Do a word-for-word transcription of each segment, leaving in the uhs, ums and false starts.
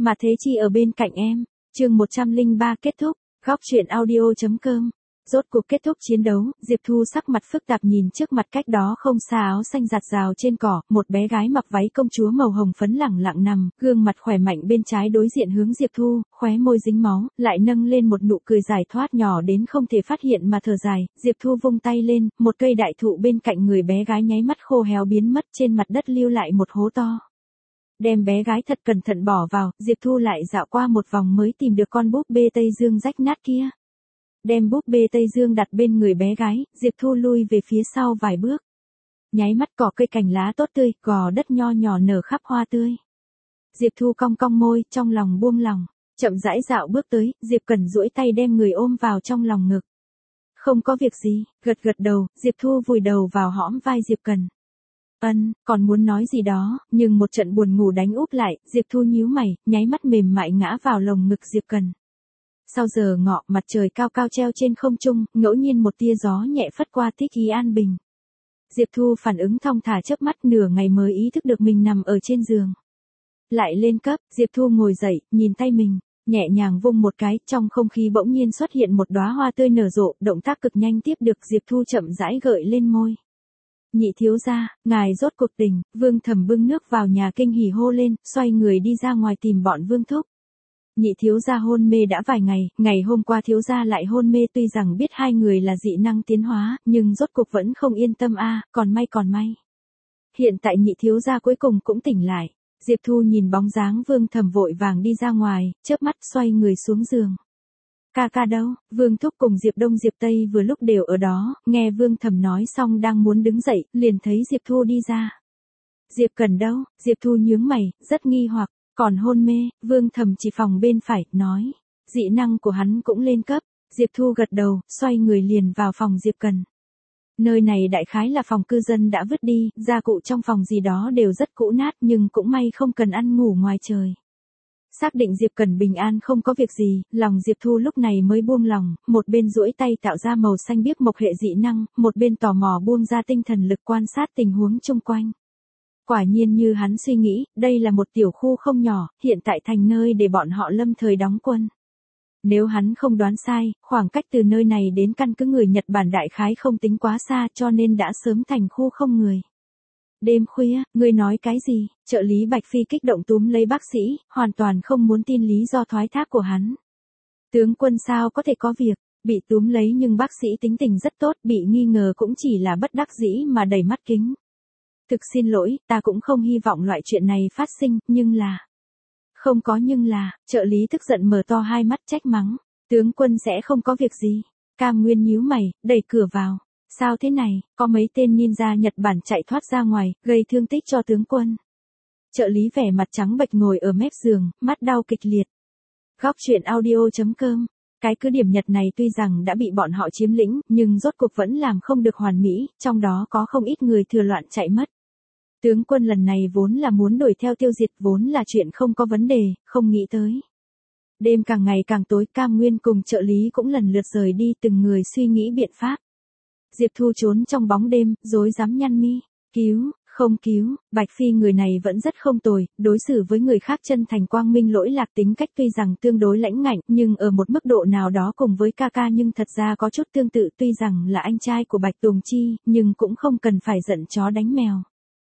Mà Thế Chi ở bên cạnh em. Chương một trăm lẻ ba kết thúc. Góc truyện audio.com. Rốt cuộc kết thúc chiến đấu, Diệp Thu sắc mặt phức tạp nhìn trước mặt cách đó không xa áo xanh rạt rào trên cỏ, một bé gái mặc váy công chúa màu hồng phấn lẳng lặng nằm, gương mặt khỏe mạnh bên trái đối diện hướng Diệp Thu, khóe môi dính máu, lại nâng lên một nụ cười giải thoát nhỏ đến không thể phát hiện mà thở dài. Diệp Thu vung tay lên, một cây đại thụ bên cạnh người bé gái nháy mắt khô héo biến mất, trên mặt đất lưu lại một hố to. Đem bé gái thật cẩn thận bỏ vào, Diệp Thu lại dạo qua một vòng mới tìm được con búp bê Tây Dương rách nát kia. Đem búp bê Tây Dương đặt bên người bé gái, Diệp Thu lui về phía sau vài bước. Nháy mắt cỏ cây cành lá tốt tươi, gò đất nho nhỏ nở khắp hoa tươi. Diệp Thu cong cong môi, trong lòng buông lòng, chậm rãi dạo bước tới, Diệp Cần duỗi tay đem người ôm vào trong lòng ngực. Không có việc gì, gật gật đầu, Diệp Thu vùi đầu vào hõm vai Diệp Cần. Ân, còn muốn nói gì đó, nhưng một trận buồn ngủ đánh úp lại, Diệp Thu nhíu mày, nháy mắt mềm mại ngã vào lồng ngực Diệp Cần. Sau giờ ngọ, mặt trời cao cao treo trên không trung, ngẫu nhiên một tia gió nhẹ phất qua thích ý an bình. Diệp Thu phản ứng thong thả chớp mắt, nửa ngày mới ý thức được mình nằm ở trên giường. Lại lên cấp, Diệp Thu ngồi dậy, nhìn tay mình, nhẹ nhàng vung một cái, trong không khí bỗng nhiên xuất hiện một đóa hoa tươi nở rộ, động tác cực nhanh tiếp được Diệp Thu chậm rãi gợi lên môi. Nhị thiếu gia, ngài rốt cuộc tỉnh, Vương Thẩm bưng nước vào nhà kinh hỉ hô lên, xoay người đi ra ngoài tìm bọn Vương thúc. Nhị thiếu gia hôn mê đã vài ngày, ngày hôm qua thiếu gia lại hôn mê, tuy rằng biết hai người là dị năng tiến hóa, nhưng rốt cuộc vẫn không yên tâm a, à, còn may còn may. Hiện tại nhị thiếu gia cuối cùng cũng tỉnh lại. Diệp Thu nhìn bóng dáng Vương Thẩm vội vàng đi ra ngoài, chớp mắt xoay người xuống giường. Ca ca đâu? Vương thúc cùng Diệp Đông Diệp Tây vừa lúc đều ở đó, nghe Vương Thẩm nói xong đang muốn đứng dậy, liền thấy Diệp Thu đi ra. Diệp Cần đâu? Diệp Thu nhướng mày, rất nghi hoặc. Còn hôn mê, Vương Thẩm chỉ phòng bên phải, nói. Dị năng của hắn cũng lên cấp. Diệp Thu gật đầu, xoay người liền vào phòng Diệp Cần. Nơi này đại khái là phòng cư dân đã vứt đi, gia cụ trong phòng gì đó đều rất cũ nát nhưng cũng may không cần ăn ngủ ngoài trời. Xác định Diệp Cần bình an không có việc gì, lòng Diệp Thu lúc này mới buông lòng, một bên duỗi tay tạo ra màu xanh biếc mộc hệ dị năng, một bên tò mò buông ra tinh thần lực quan sát tình huống chung quanh. Quả nhiên như hắn suy nghĩ, đây là một tiểu khu không nhỏ, hiện tại thành nơi để bọn họ lâm thời đóng quân. Nếu hắn không đoán sai, khoảng cách từ nơi này đến căn cứ người Nhật Bản đại khái không tính quá xa cho nên đã sớm thành khu không người. Đêm khuya, ngươi nói cái gì? Trợ lý Bạch Phi kích động túm lấy bác sĩ, hoàn toàn không muốn tin lý do thoái thác của hắn. Tướng quân sao có thể có việc, bị túm lấy nhưng bác sĩ tính tình rất tốt, bị nghi ngờ cũng chỉ là bất đắc dĩ mà đầy mắt kính. Thực xin lỗi, ta cũng không hy vọng loại chuyện này phát sinh, nhưng là... Không có nhưng là, trợ lý tức giận mở to hai mắt trách mắng. Tướng quân sẽ không có việc gì. Cam Nguyên nhíu mày, đẩy cửa vào. Sao thế này, có mấy tên ninja Nhật Bản chạy thoát ra ngoài, gây thương tích cho tướng quân. Trợ lý vẻ mặt trắng bệch ngồi ở mép giường, mắt đau kịch liệt. Góc truyện audio.com. Cái cứ điểm Nhật này tuy rằng đã bị bọn họ chiếm lĩnh, nhưng rốt cuộc vẫn làm không được hoàn mỹ, trong đó có không ít người thừa loạn chạy mất. Tướng quân lần này vốn là muốn đuổi theo tiêu diệt, vốn là chuyện không có vấn đề, không nghĩ tới. Đêm càng ngày càng tối, Cam Nguyên cùng trợ lý cũng lần lượt rời đi, từng người suy nghĩ biện pháp. Diệp Thu trốn trong bóng đêm, rối rắm nhăn mi, cứu, không cứu, Bạch Phi người này vẫn rất không tồi, đối xử với người khác chân thành quang minh lỗi lạc, tính cách tuy rằng tương đối lãnh ngạnh, nhưng ở một mức độ nào đó cùng với ca ca nhưng thật ra có chút tương tự, tuy rằng là anh trai của Bạch Tùng Chi, nhưng cũng không cần phải giận chó đánh mèo.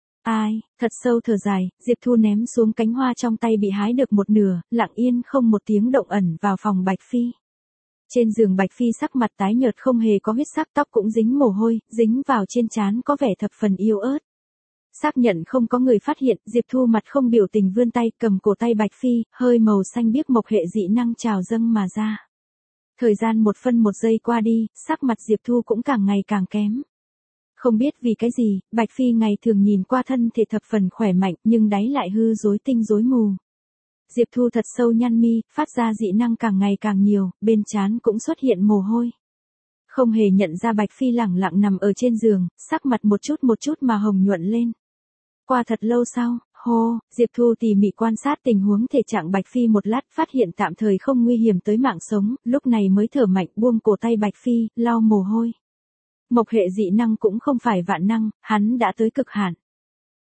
Ai, thật sâu thở dài, Diệp Thu ném xuống cánh hoa trong tay bị hái được một nửa, lặng yên không một tiếng động ẩn vào phòng Bạch Phi. Trên giường Bạch Phi sắc mặt tái nhợt không hề có huyết sắc, tóc cũng dính mồ hôi, dính vào trên trán có vẻ thập phần yếu ớt. Xác nhận không có người phát hiện, Diệp Thu mặt không biểu tình vươn tay cầm cổ tay Bạch Phi, hơi màu xanh biếc mộc hệ dị năng trào dâng mà ra. Thời gian một phân một giây qua đi, sắc mặt Diệp Thu cũng càng ngày càng kém. Không biết vì cái gì, Bạch Phi ngày thường nhìn qua thân thể thập phần khỏe mạnh nhưng đáy lại hư rối tinh rối mù. Diệp Thu thật sâu nhăn mi, phát ra dị năng càng ngày càng nhiều, bên trán cũng xuất hiện mồ hôi. Không hề nhận ra Bạch Phi lẳng lặng nằm ở trên giường, sắc mặt một chút một chút mà hồng nhuận lên. Qua thật lâu sau, hô, Diệp Thu tỉ mỉ quan sát tình huống thể trạng Bạch Phi một lát, phát hiện tạm thời không nguy hiểm tới mạng sống, lúc này mới thở mạnh buông cổ tay Bạch Phi, lau mồ hôi. Mộc hệ dị năng cũng không phải vạn năng, hắn đã tới cực hạn.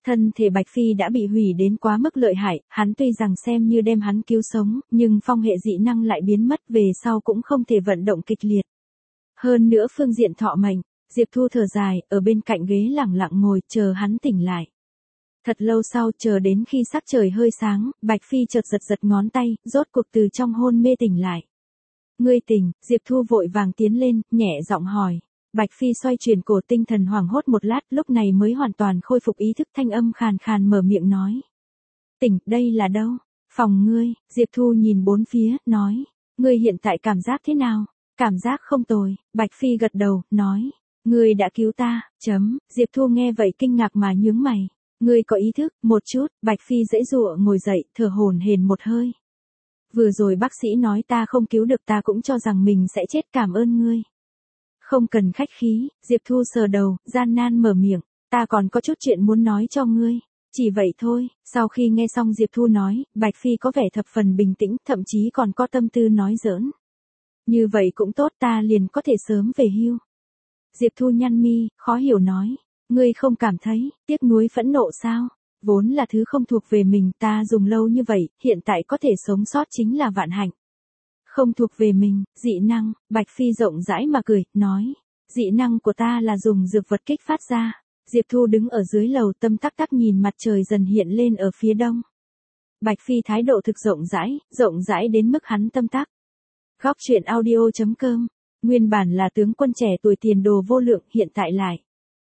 Thân thể Bạch Phi đã bị hủy đến quá mức lợi hại, hắn tuy rằng xem như đem hắn cứu sống, nhưng phong hệ dị năng lại biến mất về sau cũng không thể vận động kịch liệt. Hơn nữa phương diện thọ mệnh, Diệp Thu thở dài, ở bên cạnh ghế lẳng lặng ngồi, chờ hắn tỉnh lại. Thật lâu sau, chờ đến khi sắc trời hơi sáng, Bạch Phi chợt giật giật ngón tay, rốt cuộc từ trong hôn mê tỉnh lại. Ngươi tỉnh, Diệp Thu vội vàng tiến lên, nhẹ giọng hỏi. Bạch Phi xoay chuyển cổ, tinh thần hoảng hốt một lát, lúc này mới hoàn toàn khôi phục ý thức, thanh âm khàn khàn mở miệng nói. Tỉnh, đây là đâu? Phòng ngươi. Diệp Thu nhìn bốn phía, nói. Ngươi hiện tại cảm giác thế nào? Cảm giác không tồi. Bạch Phi gật đầu, nói. Ngươi đã cứu ta, chấm. Diệp Thu nghe vậy kinh ngạc mà nhướng mày. Ngươi có ý thức, một chút. Bạch Phi giãy giụa ngồi dậy, thở hổn hển một hơi. Vừa rồi bác sĩ nói ta không cứu được, ta cũng cho rằng mình sẽ chết, cảm ơn ngươi. Không cần khách khí, Diệp Thu sờ đầu, gian nan mở miệng, ta còn có chút chuyện muốn nói cho ngươi. Chỉ vậy thôi. Sau khi nghe xong Diệp Thu nói, Bạch Phi có vẻ thập phần bình tĩnh, thậm chí còn có tâm tư nói giỡn. Như vậy cũng tốt, ta liền có thể sớm về hưu. Diệp Thu nhăn mi, khó hiểu nói, ngươi không cảm thấy tiếc nuối phẫn nộ sao? Vốn là thứ không thuộc về mình, ta dùng lâu như vậy, hiện tại có thể sống sót chính là vạn hạnh. Không thuộc về mình, dị năng. Bạch Phi rộng rãi mà cười, nói, dị năng của ta là dùng dược vật kích phát ra. Diệp Thu đứng ở dưới lầu, tâm tắc tắc nhìn mặt trời dần hiện lên ở phía đông. Bạch Phi thái độ thực rộng rãi, rộng rãi đến mức hắn tâm tắc. Góc truyện audio chấm com, nguyên bản là tướng quân trẻ tuổi tiền đồ vô lượng, hiện tại lại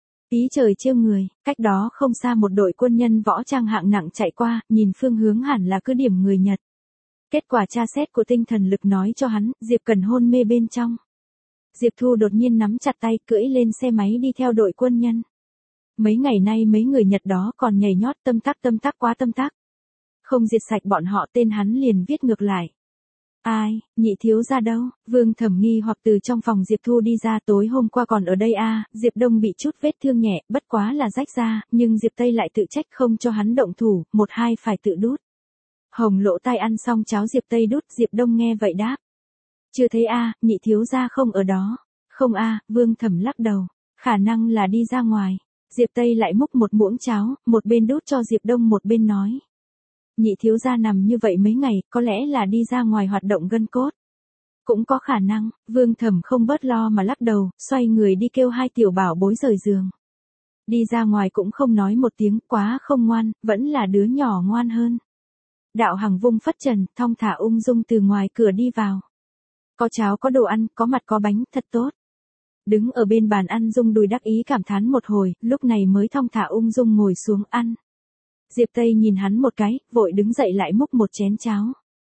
ý trời trêu người. Cách đó không xa một đội quân nhân võ trang hạng nặng chạy qua, nhìn phương hướng hẳn là cứ điểm người Nhật. Kết quả tra xét của tinh thần lực nói cho hắn, Diệp Cần hôn mê bên trong. Diệp Thu đột nhiên nắm chặt tay, cưỡi lên xe máy đi theo đội quân nhân. Mấy ngày nay mấy người Nhật đó còn nhảy nhót, tâm tắc tâm tắc quá tâm tắc. Không diệt sạch bọn họ, tên hắn liền viết ngược lại. Ai, nhị thiếu ra đâu? Vương Thẩm nghi hoặc từ trong phòng Diệp Thu đi ra, tối hôm qua còn ở đây à? Diệp Đông bị chút vết thương nhẹ, bất quá là rách ra, nhưng Diệp Tây lại tự trách không cho hắn động thủ, một hai phải tự đút. Hồng Lỗ Tai ăn xong cháo Diệp Tây đút, Diệp Đông nghe vậy đáp. Chưa thấy a, à, nhị thiếu gia không ở đó. Không a, à, Vương Thẩm lắc đầu, khả năng là đi ra ngoài. Diệp Tây lại múc một muỗng cháo, một bên đút cho Diệp Đông một bên nói. Nhị thiếu gia nằm như vậy mấy ngày, có lẽ là đi ra ngoài hoạt động gân cốt. Cũng có khả năng. Vương Thẩm không bớt lo mà lắc đầu, xoay người đi kêu hai tiểu bảo bối rời giường. Đi ra ngoài cũng không nói một tiếng, quá không ngoan, vẫn là đứa nhỏ ngoan hơn. Đạo Hằng vung phất trần, thong thả ung dung từ ngoài cửa đi vào. Có cháo có đồ ăn, có mặt có bánh, thật tốt. Đứng ở bên bàn ăn Dung đùi đắc ý cảm thán một hồi, lúc này mới thong thả ung dung ngồi xuống ăn. Diệp Tây nhìn hắn một cái, vội đứng dậy lại múc một chén cháo.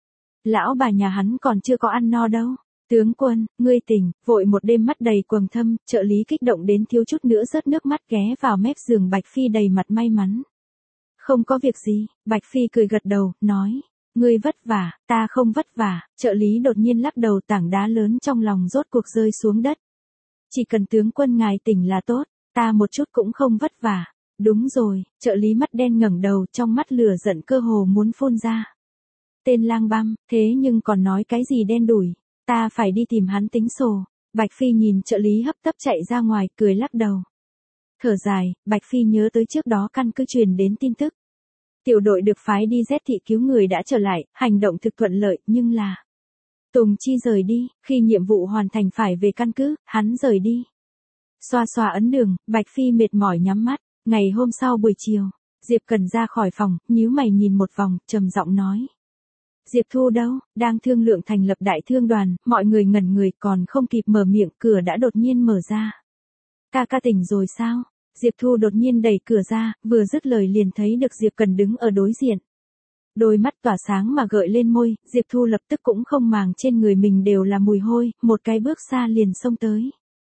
Lão bà nhà hắn còn chưa có ăn no đâu. Tướng quân, ngươi tỉnh, vội một đêm mắt đầy quầng thâm, trợ lý kích động đến thiếu chút nữa rớt nước mắt, ghé vào mép giường Bạch Phi đầy mặt may mắn. Không có việc gì. Bạch Phi cười gật đầu, nói. Ngươi vất vả, ta không vất vả. Trợ lý đột nhiên lắc đầu, tảng đá lớn trong lòng rốt cuộc rơi xuống đất. Chỉ cần tướng quân ngài tỉnh là tốt, ta một chút cũng không vất vả. Đúng rồi. Trợ lý mắt đen ngẩng đầu, trong mắt lửa giận cơ hồ muốn phun ra. Tên lang băm, thế nhưng còn nói cái gì đen đủi. Ta phải đi tìm hắn tính sổ. Bạch Phi nhìn trợ lý hấp tấp chạy ra ngoài, cười lắc đầu. Thở dài, Bạch Phi nhớ tới trước đó căn cứ truyền đến tin tức. Tiểu đội được phái đi Z thị cứu người đã trở lại, hành động thực thuận lợi, nhưng là... Tùng Chi rời đi, khi nhiệm vụ hoàn thành phải về căn cứ, hắn rời đi. Xoa xoa ấn đường, Bạch Phi mệt mỏi nhắm mắt. Ngày hôm sau buổi chiều, Diệp Cần ra khỏi phòng, nhíu mày nhìn một vòng, trầm giọng nói. Diệp Thu đâu? Đang thương lượng thành lập đại thương đoàn, mọi người ngẩn người, còn không kịp mở miệng, cửa đã đột nhiên mở ra. Ca ca tỉnh rồi sao? Diệp Thu đột nhiên đẩy cửa ra, vừa dứt lời liền thấy được Diệp Cần đứng ở đối diện. Đôi mắt tỏa sáng mà gợi lên môi, Diệp Thu lập tức cũng không màng trên người mình đều là mùi hôi, một cái bước xa liền xông tới.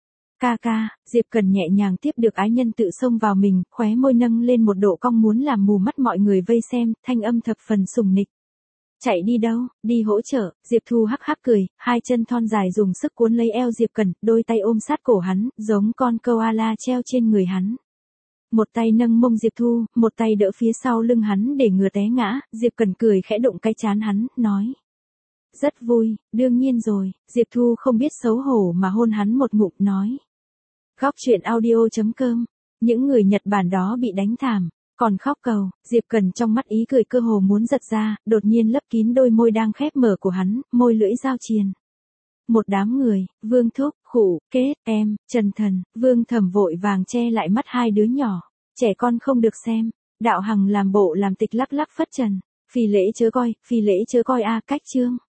Ca ca, Diệp Cần nhẹ nhàng tiếp được ái nhân tự xông vào mình, khóe môi nâng lên một độ cong muốn làm mù mắt mọi người vây xem, thanh âm thập phần sùng nịch. Chạy đi đâu? Đi hỗ trợ. Diệp Thu hắc hắc cười, hai chân thon dài dùng sức cuốn lấy eo Diệp Cần, đôi tay ôm sát cổ hắn, giống con koala treo trên người hắn. Một tay nâng mông Diệp Thu, một tay đỡ phía sau lưng hắn để ngừa té ngã, Diệp Cần cười khẽ đụng cái trán hắn, nói. Rất vui, đương nhiên rồi. Diệp Thu không biết xấu hổ mà hôn hắn một ngụm, nói. Góc truyện audio chấm com, những người Nhật Bản đó bị đánh thảm. Còn khóc cầu, Diệp Cần trong mắt ý cười cơ hồ muốn giật ra, đột nhiên lấp kín đôi môi đang khép mở của hắn, môi lưỡi giao triền. Một đám người, Vương Thúc, Khụ, Kết, em, Trần Thần, Vương Thẩm vội vàng che lại mắt hai đứa nhỏ. Trẻ con không được xem. Đạo Hằng làm bộ làm tịch lắc lắc phất trần. Phi lễ chớ coi, phi lễ chớ coi a, cách chương.